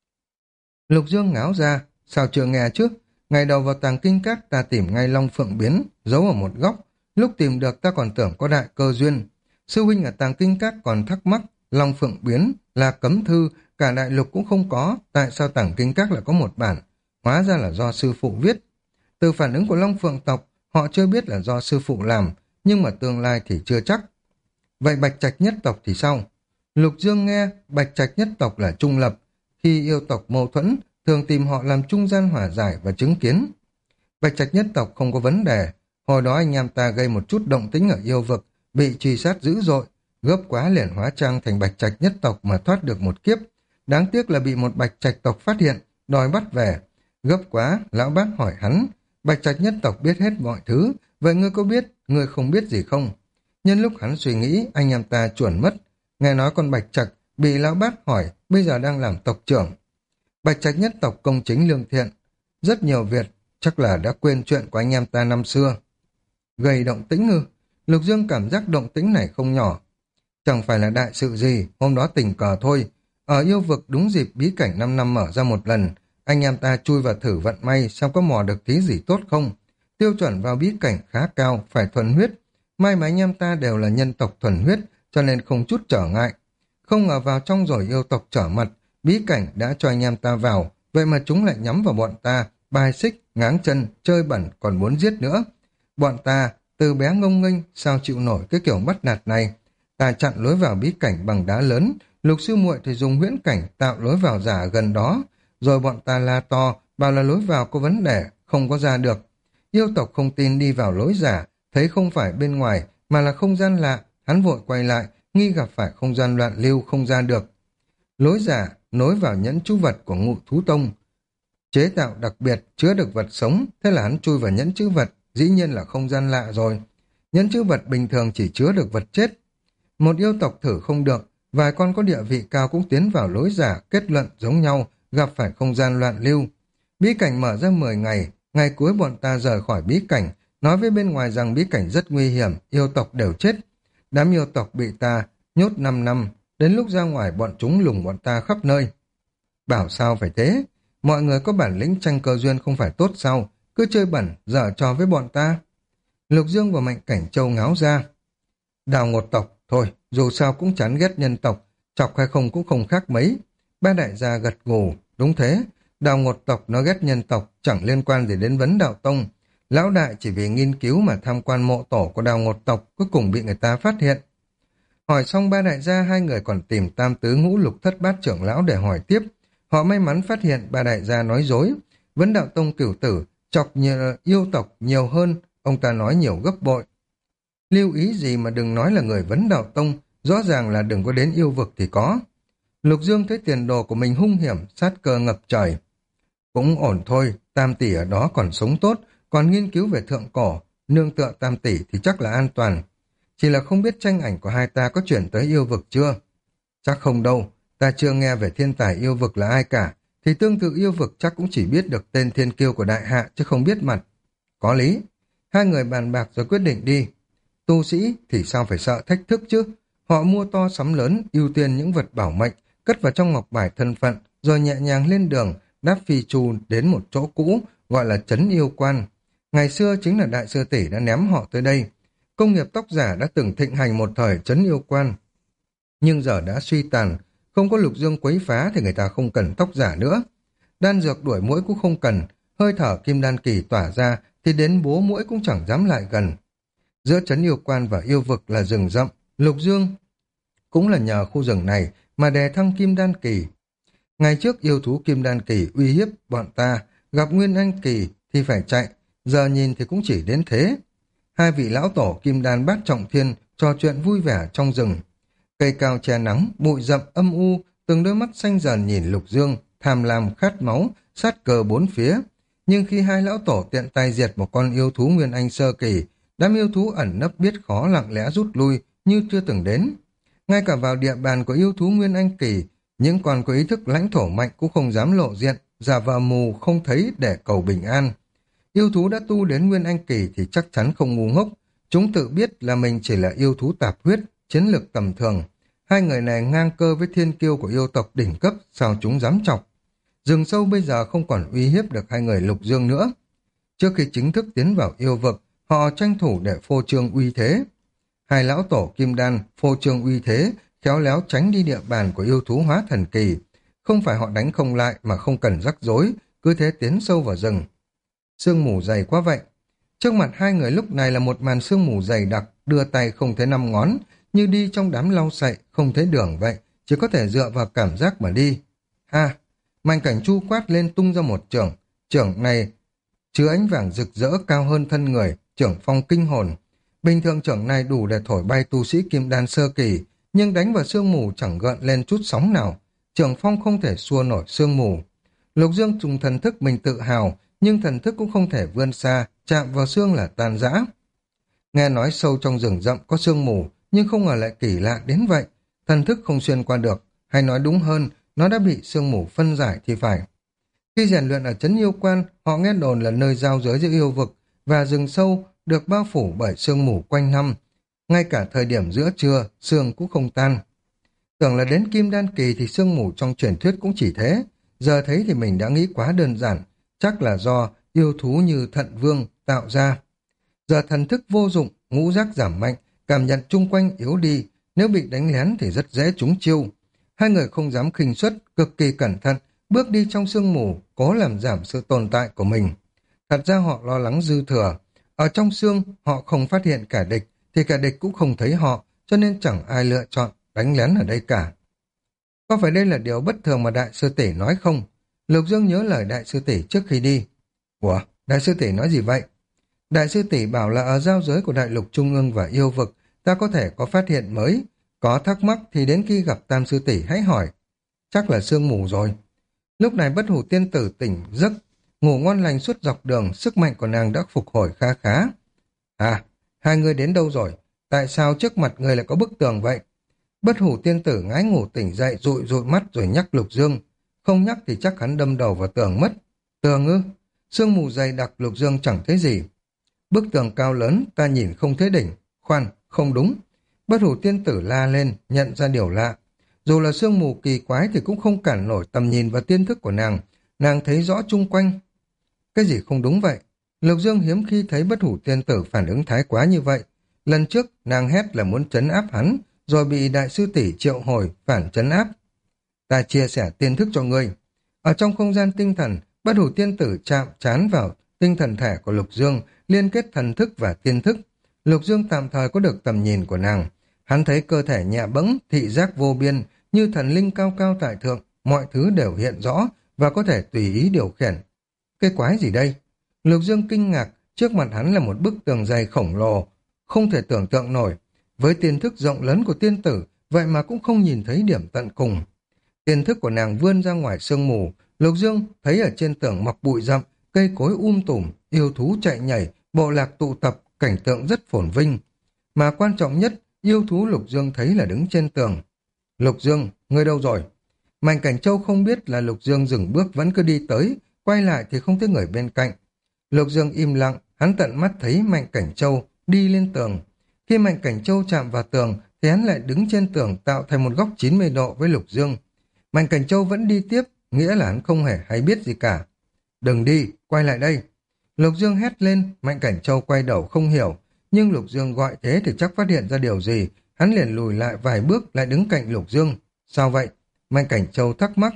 Lục Dương ngáo ra, sao chưa nghe chứ? Ngày đầu vào tàng kinh các ta tìm ngay Long Phượng biến, giấu ở một góc. Lúc tìm được ta còn tưởng có đại cơ duyên. Sư huynh ở tàng kinh các còn thắc mắc, Long Phượng biến là cấm thư, cả đại lục cũng không có, tại sao tàng kinh các lại có một bản? Hóa ra là do sư phụ viết. Từ phản ứng của Long Phượng tộc, họ chưa biết là do sư phụ làm, nhưng mà tương lai thì chưa chắc. Vậy Bạch Trạch nhất tộc thì sao? Lục Dương nghe Bạch Trạch nhất tộc là trung lập, khi yêu tộc mâu thuẫn, thường tìm họ làm trung gian hòa giải và chứng kiến. Bạch Trạch nhất tộc không có vấn đề, hồi đó anh em ta gây một chút động tĩnh ở yêu vực, bị truy sát dữ dội, gấp quá liền hóa trang thành Bạch Trạch nhất tộc mà thoát được một kiếp. Đáng tiếc là bị một Bạch Trạch tộc phát hiện, đòi bắt về. Gấp quá, lão bác hỏi hắn, Bạch Trạch nhất tộc biết hết mọi thứ, vậy ngươi có biết, ngươi không biết gì không? Nhân lúc hắn suy nghĩ, anh em ta chuẩn mất. Nghe nói con Bạch Trạch bị lão bát hỏi, bây giờ đang làm tộc trưởng. Bạch Trạch nhất tộc công chính lương thiện, rất nhiều việc, chắc là đã quên chuyện của anh em ta năm xưa. Gây động tĩnh ư? Lục Dương cảm giác động tĩnh này không nhỏ. Chẳng phải là đại sự gì, hôm đó tình cờ thôi. Ở yêu vực đúng dịp bí cảnh 5 năm mở ra một lần, anh em ta chui vào thử vận may xem có mò được tí gì tốt không. Tiêu chuẩn vào bí cảnh khá cao, phải thuần huyết. May mà anh em ta đều là nhân tộc thuần huyết, cho nên không chút trở ngại. Không ngờ vào trong rồi yêu tộc trở mặt, bí cảnh đã cho anh em ta vào, vậy mà chúng lại nhắm vào bọn ta, bài xích, ngáng chân, chơi bẩn, còn muốn giết nữa. Bọn ta, từ bé ngông nghênh, sao chịu nổi cái kiểu bắt nạt này. Ta chặn lối vào bí cảnh bằng đá lớn, Lục sư muội thì dùng huyễn cảnh tạo lối vào giả gần đó, rồi bọn ta la to, bảo là lối vào có vấn đề, không có ra được. Yêu tộc không tin đi vào lối giả, thấy không phải bên ngoài, mà là không gian lạ, hắn vội quay lại, nghi gặp phải không gian loạn lưu không ra được. Lối giả nối vào nhẫn chú vật của Ngụ Thú Tông, chế tạo đặc biệt chứa được vật sống, thế là hắn chui vào nhẫn chữ vật, dĩ nhiên là không gian lạ rồi. Nhẫn chữ vật bình thường chỉ chứa được vật chết. Một yêu tộc thử không được, vài con có địa vị cao cũng tiến vào lối giả, kết luận giống nhau, gặp phải không gian loạn lưu. Bí cảnh mở ra 10 ngày, ngày cuối bọn ta rời khỏi bí cảnh, nói với bên ngoài rằng bí cảnh rất nguy hiểm, yêu tộc đều chết. Đám yêu tộc bị ta nhốt 5 năm, đến lúc ra ngoài bọn chúng lùng bọn ta khắp nơi. Bảo sao phải thế? Mọi người có bản lĩnh tranh cơ duyên không phải tốt sao? Cứ chơi bẩn, dở trò với bọn ta. Lục Dương và Mạnh Cảnh Châu ngáo ra. Đào Ngột tộc, thôi, dù sao cũng chán ghét nhân tộc, chọc hay không cũng không khác mấy. Ba đại gia gật gù, đúng thế, Đào Ngột tộc nó ghét nhân tộc, chẳng liên quan gì đến vấn đạo tông. Lão đại chỉ vì nghiên cứu mà tham quan mộ tổ của Đào Ngột tộc, cuối cùng bị người ta phát hiện. Hỏi xong ba đại gia, hai người còn tìm tam tứ ngũ lục thất bát trưởng lão để hỏi tiếp. Họ may mắn phát hiện ba đại gia nói dối. Vấn đạo tông cửu tử, chọc yêu tộc nhiều hơn, ông ta nói nhiều gấp bội. Lưu ý gì mà đừng nói là người vấn đạo tông, rõ ràng là đừng có đến yêu vực thì có. Lục Dương thấy tiền đồ của mình hung hiểm, sát cơ ngập trời. Cũng ổn thôi, tam tỷ ở đó còn sống tốt, còn nghiên cứu về thượng cổ, nương tựa tam tỷ thì chắc là an toàn. Chỉ là không biết tranh ảnh của hai ta có chuyển tới yêu vực chưa? Chắc không đâu, ta chưa nghe về thiên tài yêu vực là ai cả, thì tương tự yêu vực chắc cũng chỉ biết được tên thiên kiêu của đại hạ chứ không biết mặt. Có lý, hai người bàn bạc rồi quyết định đi. Tu sĩ thì sao phải sợ thách thức chứ? Họ mua to sắm lớn, ưu tiên những vật bảo mệnh, cất vào trong ngọc bài thân phận, rồi nhẹ nhàng lên đường, đáp phi chu đến một chỗ cũ, gọi là trấn yêu quan. Ngày xưa chính là đại sư tỷ đã ném họ tới đây. Công nghiệp tóc giả đã từng thịnh hành một thời trấn yêu quan, nhưng giờ đã suy tàn, Không có Lục Dương quấy phá thì người ta không cần tóc giả nữa. Đan dược đuổi muỗi cũng không cần, hơi thở kim đan kỳ tỏa ra thì đến bố muỗi cũng chẳng dám lại gần. Giữa trấn yêu quan và yêu vực là rừng rậm, Lục Dương cũng là nhờ khu rừng này mà đè thăng kim đan kỳ. Ngày trước yêu thú kim đan kỳ uy hiếp bọn ta, gặp nguyên anh kỳ thì phải chạy, giờ nhìn thì cũng chỉ đến thế. Hai vị lão tổ kim đan bát trọng thiên trò chuyện vui vẻ trong rừng. Cây cao che nắng, bụi rậm âm u, từng đôi mắt xanh dần nhìn Lục Dương, tham lam khát máu, sát cờ bốn phía. Nhưng khi hai lão tổ tiện tay diệt một con yêu thú nguyên anh sơ kỳ, đám yêu thú ẩn nấp biết khó lặng lẽ rút lui như chưa từng đến. Ngay cả vào địa bàn của yêu thú nguyên anh kỳ, những con có ý thức lãnh thổ mạnh cũng không dám lộ diện, giả vờ mù không thấy để cầu bình an. Yêu thú đã tu đến nguyên anh kỳ thì chắc chắn không ngu ngốc, chúng tự biết là mình chỉ là yêu thú tạp huyết, chiến lược tầm thường. Hai người này ngang cơ với thiên kiêu của yêu tộc đỉnh cấp, sao chúng dám chọc. Rừng sâu bây giờ không còn uy hiếp được hai người Lục Dương nữa. Trước khi chính thức tiến vào yêu vực, họ tranh thủ để phô trương uy thế. Hai lão tổ kim đan phô trương uy thế, khéo léo tránh đi địa bàn của yêu thú hóa thần kỳ. Không phải họ đánh không lại mà không cần rắc rối, cứ thế tiến sâu vào rừng. Sương mù dày quá vậy. Trước mặt hai người lúc này là một màn sương mù dày đặc, đưa tay không thấy năm ngón, như đi trong đám lau sậy, không thấy đường vậy, chỉ có thể dựa vào cảm giác mà đi. Ha! Mạnh Cảnh Chu quát lên tung ra một chưởng, chưởng này chứa ánh vàng rực rỡ cao hơn thân người, chưởng phong kinh hồn. Bình thường chưởng này đủ để thổi bay tu sĩ kim đan sơ kỳ, nhưng đánh vào sương mù chẳng gợn lên chút sóng nào. Chưởng phong không thể xua nổi sương mù. Lục Dương dùng thần thức mình tự hào, nhưng thần thức cũng không thể vươn xa, chạm vào xương là tan rã. Nghe nói sâu trong rừng rậm có sương mù, nhưng không ngờ lại kỳ lạ đến vậy. Thần thức không xuyên qua được, hay nói đúng hơn, nó đã bị sương mù phân giải thì phải. Khi rèn luyện ở trấn yêu quan, họ nghe đồn là nơi giao giới giữa yêu vực và rừng sâu được bao phủ bởi sương mù quanh năm. Ngay cả thời điểm giữa trưa, sương cũng không tan. Tưởng là đến kim đan kỳ thì sương mù trong truyền thuyết cũng chỉ thế. Giờ thấy thì mình đã nghĩ quá đơn giản, chắc là do yêu thú như Thận Vương tạo ra. Giờ thần thức vô dụng, ngũ giác giảm mạnh, cảm nhận chung quanh yếu đi, nếu bị đánh lén thì rất dễ trúng chiêu. Hai người không dám khinh suất, cực kỳ cẩn thận, bước đi trong sương mù, cố làm giảm sự tồn tại của mình. Thật ra họ lo lắng dư thừa. Ở trong sương, họ không phát hiện kẻ địch, thì kẻ địch cũng không thấy họ, cho nên chẳng ai lựa chọn đánh lén ở đây cả. Có phải đây là điều bất thường mà Đại sư tỷ nói không? Lục Dương nhớ lời Đại sư tỷ trước khi đi. Ủa, Đại sư tỷ nói gì vậy? Đại sư tỷ bảo là ở giao giới của đại lục trung ương và yêu vực, ta có thể có phát hiện mới. Có thắc mắc thì đến khi gặp Tam sư tỷ hãy hỏi. Chắc là sương mù rồi. Lúc này Bất Hủ tiên tử tỉnh giấc, ngủ ngon lành suốt dọc đường, sức mạnh của nàng đã phục hồi khá khá. À, hai người đến đâu rồi? Tại sao trước mặt người lại có bức tường vậy? Bất Hủ tiên tử ngái ngủ tỉnh dậy, dụi dụi mắt rồi nhắc Lục Dương. Không nhắc thì chắc hắn đâm đầu vào tường mất. Tường ư? Sương mù dày đặc, Lục Dương chẳng thấy gì. Bức tường cao lớn, ta nhìn không thấy đỉnh. Khoan, không đúng. Bất Hủ tiên tử la lên, nhận ra điều lạ. Dù là sương mù kỳ quái thì cũng không cản nổi tầm nhìn và tiên thức của nàng. Nàng thấy rõ chung quanh. Cái gì không đúng vậy? Lục Dương hiếm khi thấy Bất Hủ tiên tử phản ứng thái quá như vậy. Lần trước, nàng hét là muốn trấn áp hắn, rồi bị đại sư tỷ triệu hồi phản trấn áp. Ta chia sẻ tiên thức cho ngươi. Ở trong không gian tinh thần, Bất Hủ tiên tử chạm trán vào tinh thần thể của Lục Dương, liên kết thần thức và tiên thức. Lục Dương tạm thời có được tầm nhìn của nàng. Hắn thấy cơ thể nhẹ bẫng, thị giác vô biên, như thần linh cao cao tại thượng, mọi thứ đều hiện rõ và có thể tùy ý điều khiển. Cái quái gì đây? Lục Dương kinh ngạc, trước mặt hắn là một bức tường dày khổng lồ, không thể tưởng tượng nổi. Với tiên thức rộng lớn của tiên tử, vậy mà cũng không nhìn thấy điểm tận cùng. Tiên thức của nàng vươn ra ngoài sương mù, Lục Dương thấy ở trên tường mọc bụi rậm, cây cối tùm, yêu thú chạy nhảy, bộ lạc tụ tập, cảnh tượng rất phồn vinh. Mà quan trọng nhất, yêu thú Lục Dương thấy là đứng trên tường. Lục Dương, ngươi đâu rồi? Mạnh Cảnh Châu không biết là Lục Dương dừng bước vẫn cứ đi tới, quay lại thì không thấy người bên cạnh. Lục Dương im lặng, hắn tận mắt thấy Mạnh Cảnh Châu đi lên tường. Khi Mạnh Cảnh Châu chạm vào tường, thì hắn lại đứng trên tường tạo thành một góc 90 độ với Lục Dương. Mạnh Cảnh Châu vẫn đi tiếp, nghĩa là hắn không hề hay biết gì cả. Đừng đi, quay lại đây. Lục Dương hét lên, Mạnh Cảnh Châu quay đầu không hiểu, nhưng Lục Dương gọi thế thì chắc phát hiện ra điều gì, hắn liền lùi lại vài bước lại đứng cạnh Lục Dương. Sao vậy? Mạnh Cảnh Châu thắc mắc.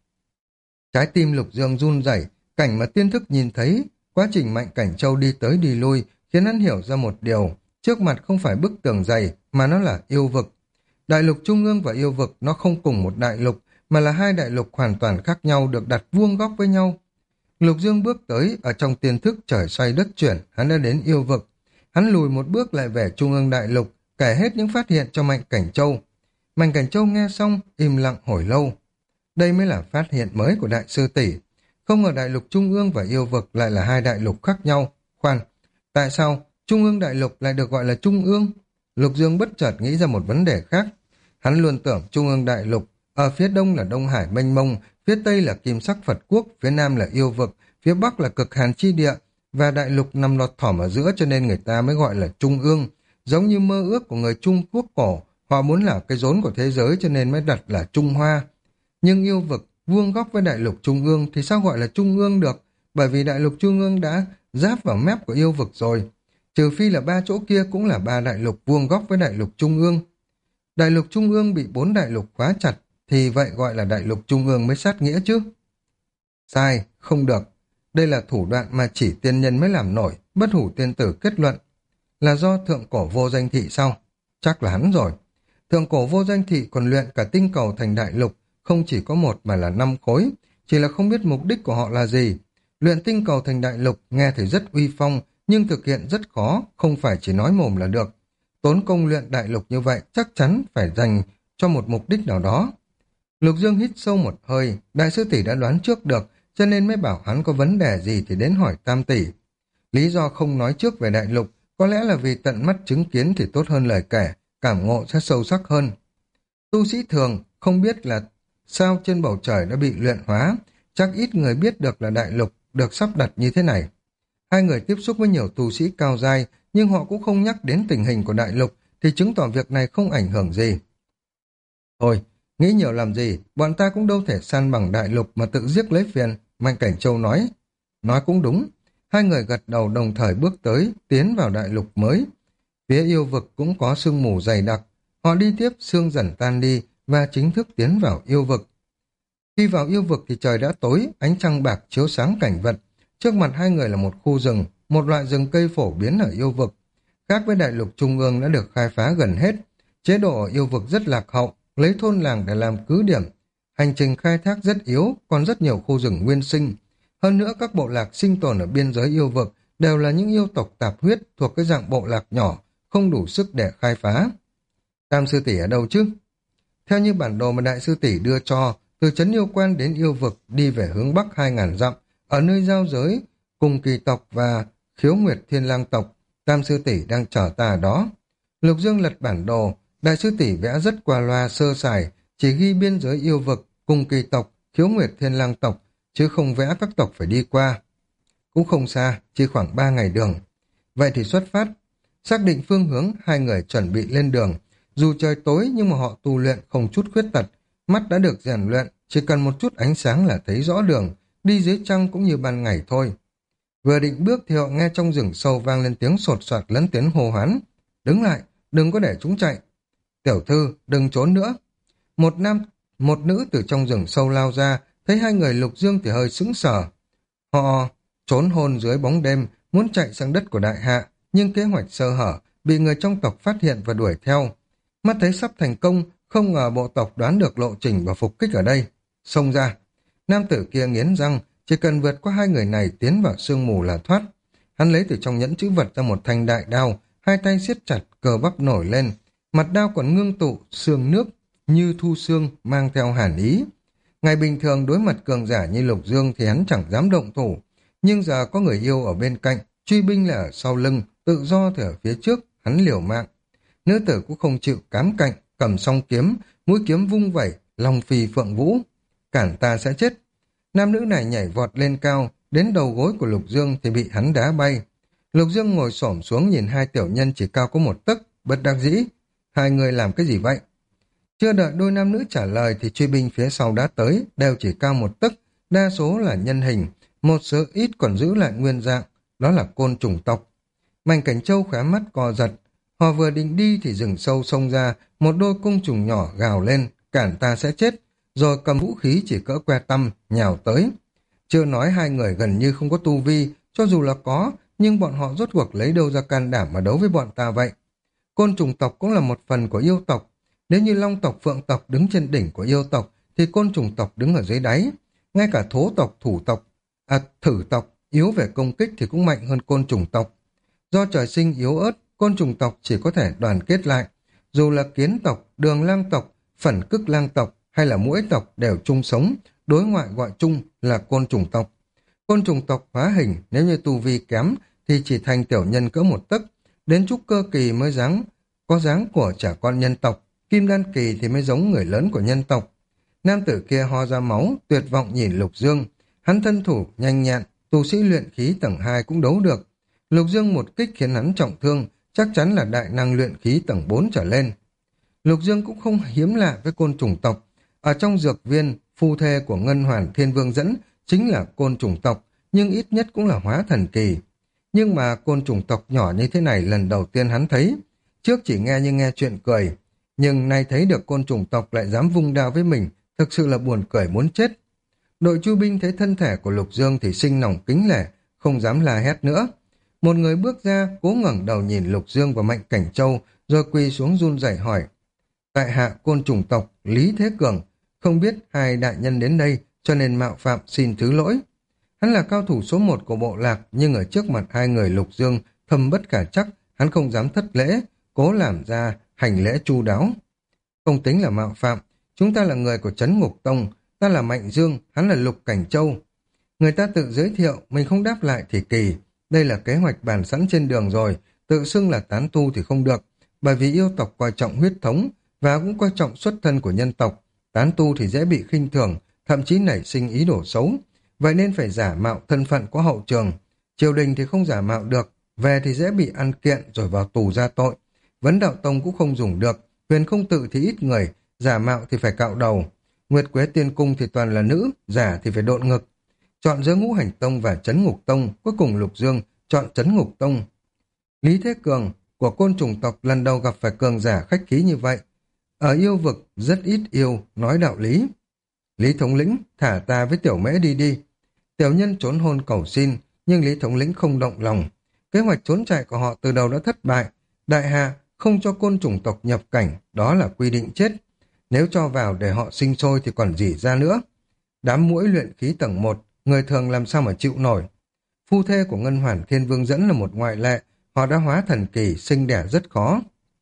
Trái tim Lục Dương run rẩy, cảnh mà tiên thức nhìn thấy, quá trình Mạnh Cảnh Châu đi tới đi lui, khiến hắn hiểu ra một điều, trước mặt không phải bức tường dày, mà nó là yêu vực. Đại lục Trung ương và yêu vực nó không cùng một đại lục, mà là hai đại lục hoàn toàn khác nhau được đặt vuông góc với nhau. Lục Dương bước tới, ở trong tiên thức trời xoay đất chuyển, hắn đã đến yêu vực. Hắn lùi một bước lại về Trung ương đại lục, kể hết những phát hiện cho Mạnh Cảnh Châu. Mạnh Cảnh Châu nghe xong, im lặng hồi lâu. Đây mới là phát hiện mới của đại sư tỷ. Không ngờ đại lục Trung ương và yêu vực lại là hai đại lục khác nhau. Khoan, tại sao Trung ương đại lục lại được gọi là Trung ương? Lục Dương bất chợt nghĩ ra một vấn đề khác. Hắn luôn tưởng Trung ương đại lục, ở phía đông là Đông Hải mênh mông, phía tây là Kim Sắc Phật Quốc, phía nam là yêu vực, phía bắc là Cực Hàn Chi Địa, và đại lục nằm lọt thỏm ở giữa cho nên người ta mới gọi là Trung ương. Giống như mơ ước của người Trung Quốc cổ, họ muốn là cái rốn của thế giới cho nên mới đặt là Trung Hoa. Nhưng yêu vực vuông góc với đại lục Trung ương thì sao gọi là Trung ương được? Bởi vì đại lục Trung ương đã giáp vào mép của yêu vực rồi. Trừ phi là ba chỗ kia cũng là ba đại lục vuông góc với đại lục Trung ương. Đại lục Trung ương bị bốn đại lục khóa chặt, thì vậy gọi là đại lục Trung ương mới sát nghĩa chứ. Sai, không được. Đây là thủ đoạn mà chỉ tiên nhân mới làm nổi, Bất Hủ tiên tử kết luận. Là do thượng cổ vô danh thị sao? Chắc là hắn rồi. Thượng cổ vô danh thị còn luyện cả tinh cầu thành đại lục, không chỉ có một mà là 5 khối, chỉ là không biết mục đích của họ là gì. Luyện tinh cầu thành đại lục nghe thì rất uy phong, nhưng thực hiện rất khó, không phải chỉ nói mồm là được. Tốn công luyện đại lục như vậy chắc chắn phải dành cho một mục đích nào đó. Lục Dương hít sâu một hơi, đại sư tỷ đã đoán trước được, cho nên mới bảo hắn có vấn đề gì thì đến hỏi Tam tỷ. Lý do không nói trước về đại lục, có lẽ là vì tận mắt chứng kiến thì tốt hơn lời kể, cảm ngộ sẽ sâu sắc hơn. Tu sĩ thường không biết là sao trên bầu trời đã bị luyện hóa, chắc ít người biết được là đại lục được sắp đặt như thế này. Hai người tiếp xúc với nhiều tu sĩ cao giai, nhưng họ cũng không nhắc đến tình hình của đại lục, thì chứng tỏ việc này không ảnh hưởng gì. Thôi, nghĩ nhiều làm gì, bọn ta cũng đâu thể san bằng đại lục mà tự giết lấy phiền, Mạnh Cảnh Châu nói. Nói cũng đúng, hai người gật đầu đồng thời bước tới, tiến vào đại lục mới. Phía yêu vực cũng có sương mù dày đặc, họ đi tiếp sương dần tan đi và chính thức tiến vào yêu vực. Khi vào yêu vực thì trời đã tối, ánh trăng bạc chiếu sáng cảnh vật. Trước mặt hai người là một khu rừng, một loại rừng cây phổ biến ở yêu vực. Khác với đại lục Trung ương đã được khai phá gần hết, chế độ ở yêu vực rất lạc hậu, lấy thôn làng để làm cứ điểm. Hành trình khai thác rất yếu, còn rất nhiều khu rừng nguyên sinh. Hơn nữa các bộ lạc sinh tồn ở biên giới yêu vực đều là những yêu tộc tạp huyết thuộc cái dạng bộ lạc nhỏ, không đủ sức để khai phá. Tam sư tỷ ở đâu chứ? Theo như bản đồ mà đại sư tỷ đưa cho, từ trấn yêu quan đến yêu vực đi về hướng bắc 2.000 dặm, ở nơi giao giới cùng kỳ tộc và khiếu nguyệt thiên lang tộc, Tam sư tỷ đang chờ ta ở đó. Lục Dương lật bản đồ, đại sư tỷ vẽ rất qua loa sơ sài, chỉ ghi biên giới yêu vực cùng kỳ tộc, khiếu nguyệt thiên lang tộc, chứ không vẽ các tộc phải đi qua. Cũng không xa, chỉ khoảng 3 ngày đường. Vậy thì xuất phát. Xác định phương hướng, hai người chuẩn bị lên đường. Dù trời tối nhưng mà họ tu luyện không chút khuyết tật, mắt đã được rèn luyện, chỉ cần một chút ánh sáng là thấy rõ đường, đi dưới trăng cũng như ban ngày thôi. Vừa định bước thì họ nghe trong rừng sâu vang lên tiếng sột soạt lẫn tiếng hô hoán. Đứng lại, đừng có để chúng chạy. Tiểu thư, đừng trốn nữa. Một nam, một nữ từ trong rừng sâu lao ra, thấy hai người Lục Dương thì hơi sững sờ. Họ trốn hôn dưới bóng đêm, muốn chạy sang đất của đại hạ, nhưng kế hoạch sơ hở, bị người trong tộc phát hiện và đuổi theo. Mắt thấy sắp thành công, không ngờ bộ tộc đoán được lộ trình và phục kích ở đây. Xông ra. Nam tử kia nghiến răng, chỉ cần vượt qua hai người này tiến vào sương mù là thoát. Hắn lấy từ trong nhẫn chữ vật ra một thanh đại đao, hai tay siết chặt, cờ bắp nổi lên. Mặt đao còn ngưng tụ, sương nước, như thu sương, mang theo hàn ý. Ngày bình thường đối mặt cường giả như Lục Dương thì hắn chẳng dám động thủ. Nhưng giờ có người yêu ở bên cạnh, truy binh là ở sau lưng, tự do thì ở phía trước, hắn liều mạng. Nữ tử cũng không chịu cám cạnh, cầm song kiếm, mũi kiếm vung vẩy, long phi phượng vũ. Cản ta sẽ chết. Nam nữ này nhảy vọt lên cao, đến đầu gối của Lục Dương thì bị hắn đá bay. Lục Dương ngồi xổm xuống nhìn hai tiểu nhân chỉ cao có 1 tấc, bất đắc dĩ. Hai người làm cái gì vậy? Chưa đợi đôi nam nữ trả lời thì truy binh phía sau đã tới, đều chỉ cao 1 tấc, đa số là nhân hình, một số ít còn giữ lại nguyên dạng, đó là côn trùng tộc. Mạnh Cảnh Châu khóe mắt co giật, họ vừa định đi thì rừng sâu xông ra, một đôi côn trùng nhỏ gào lên, cản ta sẽ chết. rồi cầm vũ khí chỉ cỡ que tăm, nhào tới. Chưa nói hai người gần như không có tu vi, cho dù là có, nhưng bọn họ rốt cuộc lấy đâu ra can đảm mà đấu với bọn ta vậy. Côn trùng tộc cũng là một phần của yêu tộc. Nếu như long tộc, phượng tộc đứng trên đỉnh của yêu tộc, thì côn trùng tộc đứng ở dưới đáy. Ngay cả thổ tộc, thử tộc, yếu về công kích thì cũng mạnh hơn côn trùng tộc. Do trời sinh yếu ớt, côn trùng tộc chỉ có thể đoàn kết lại. Dù là kiến tộc, đường lang tộc, phẩn cức lang tộc hay là muỗi tộc đều chung sống, đối ngoại gọi chung là côn trùng tộc. Côn trùng tộc hóa hình nếu như tu vi kém thì chỉ thành tiểu nhân cỡ một tấc, đến trúc cơ kỳ mới có dáng của trẻ con nhân tộc, kim đan kỳ thì mới giống người lớn của nhân tộc. Nam tử kia ho ra máu, tuyệt vọng nhìn Lục Dương. Hắn thân thủ, nhanh nhẹn, tu sĩ luyện khí tầng 2 cũng đấu được. Lục Dương một kích khiến hắn trọng thương, chắc chắn là đại năng luyện khí tầng 4 trở lên. Lục Dương cũng không hiếm lạ với côn trùng tộc. Ở trong dược viên, phu thê của Ngân Hoàn Thiên Vương dẫn chính là côn trùng tộc, nhưng ít nhất cũng là hóa thần kỳ. Nhưng mà côn trùng tộc nhỏ như thế này lần đầu tiên hắn thấy. Trước chỉ nghe như nghe chuyện cười, nhưng nay thấy được côn trùng tộc lại dám vung đao với mình, thực sự là buồn cười muốn chết. Đội chu binh thấy thân thể của Lục Dương thì sinh lòng kính nể, không dám la hét nữa. Một người bước ra, cố ngẩng đầu nhìn Lục Dương và Mạnh Cảnh Châu, rồi quỳ xuống run rẩy hỏi: tại hạ côn trùng tộc Lý Thế Cường, không biết hai đại nhân đến đây, cho nên mạo phạm, xin thứ lỗi. Hắn là cao thủ số 1 của bộ lạc, nhưng ở trước mặt hai người Lục Dương thâm bất khả trắc, hắn không dám thất lễ, cố làm ra hành lễ chu đáo. Không tính là mạo phạm, chúng ta là người của Trấn Ngục Tông, ta là Mạnh Dương, hắn là Lục Cảnh Châu. Người ta tự giới thiệu, mình không đáp lại thì kỳ. Đây là kế hoạch bàn sẵn trên đường rồi, tự xưng là tán tu thì không được, bởi vì yêu tộc coi trọng huyết thống và cũng coi trọng xuất thân của nhân tộc. Tán tu thì dễ bị khinh thường, thậm chí nảy sinh ý đồ xấu. Vậy nên phải giả mạo thân phận của hậu trường. Triều đình thì không giả mạo được, về thì dễ bị ăn kiện rồi vào tù ra tội. Vấn đạo tông cũng không dùng được, Huyền Không Tự thì ít người, giả mạo thì phải cạo đầu. Nguyệt Quế Tiên Cung thì toàn là nữ, giả thì phải độn ngực. Chọn giữa Ngũ Hành Tông và Trấn Ngục Tông, cuối cùng Lục Dương chọn Trấn Ngục Tông. Lý Thế Cường của côn trùng tộc lần đầu gặp phải cường giả khách khí như vậy. Ở yêu vực rất ít yêu, nói đạo lý. Lý thống lĩnh, thả ta với tiểu mễ đi đi. Tiểu nhân trốn hôn cầu xin, nhưng Lý thống lĩnh không động lòng. Kế hoạch trốn chạy của họ từ đầu đã thất bại. Đại hạ không cho côn trùng tộc nhập cảnh, đó là quy định chết. Nếu cho vào để họ sinh sôi thì còn gì ra nữa. Đám muỗi luyện khí tầng 1, người thường làm sao mà chịu nổi. Phu thê của Ngân Hoàn Thiên Vương dẫn là một ngoại lệ, họ đã hóa thần kỳ, sinh đẻ rất khó.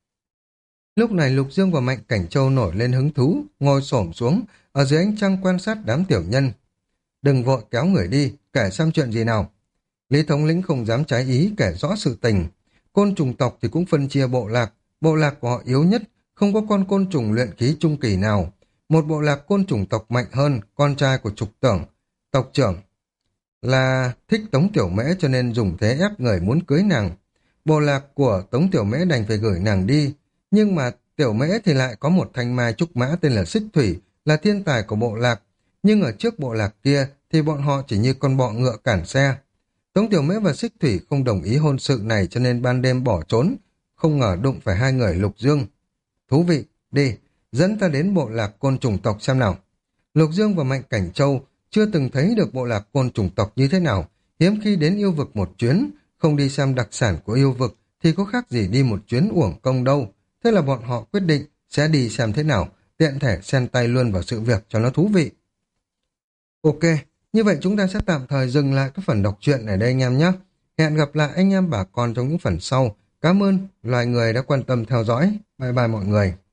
Lúc này Lục Dương và Mạnh Cảnh Châu nổi lên hứng thú, ngồi xổm xuống, ở dưới ánh trăng quan sát đám tiểu nhân. Đừng vội kéo người đi, kể xem chuyện gì nào. Lý thống lĩnh không dám trái ý kể rõ sự tình. Côn trùng tộc thì cũng phân chia bộ lạc của họ yếu nhất, không có con côn trùng luyện khí trung kỳ nào. Một bộ lạc côn trùng tộc mạnh hơn, con trai của Trục Tưởng, tộc trưởng, là thích Tống Tiểu Mễ cho nên dùng thế ép người muốn cưới nàng. Bộ lạc của Tống Tiểu Mễ đành phải gửi nàng đi, nhưng mà Tiểu Mễ thì lại có một thanh mai trúc mã tên là Xích Thủy, là thiên tài của bộ lạc, nhưng ở trước bộ lạc kia thì bọn họ chỉ như con bọ ngựa cản xe. Tống Tiểu Mễ và Xích Thủy không đồng ý hôn sự này cho nên ban đêm bỏ trốn, không ngờ đụng phải hai người Lục Dương. Thú vị, đi, dẫn ta đến bộ lạc côn trùng tộc xem nào. Lục Dương và Mạnh Cảnh Châu chưa từng thấy được bộ lạc côn trùng tộc như thế nào, hiếm khi đến yêu vực một chuyến, không đi xem đặc sản của yêu vực thì có khác gì đi một chuyến uổng công đâu. Thế là bọn họ quyết định sẽ đi xem thế nào, tiện thể xen tay luôn vào sự việc cho nó thú vị. Ok, như vậy chúng ta sẽ tạm thời dừng lại cái phần đọc truyện ở đây anh em nhé. Hẹn gặp lại anh em bà con trong những phần sau. Cảm ơn loài người đã quan tâm theo dõi. Bye bye mọi người.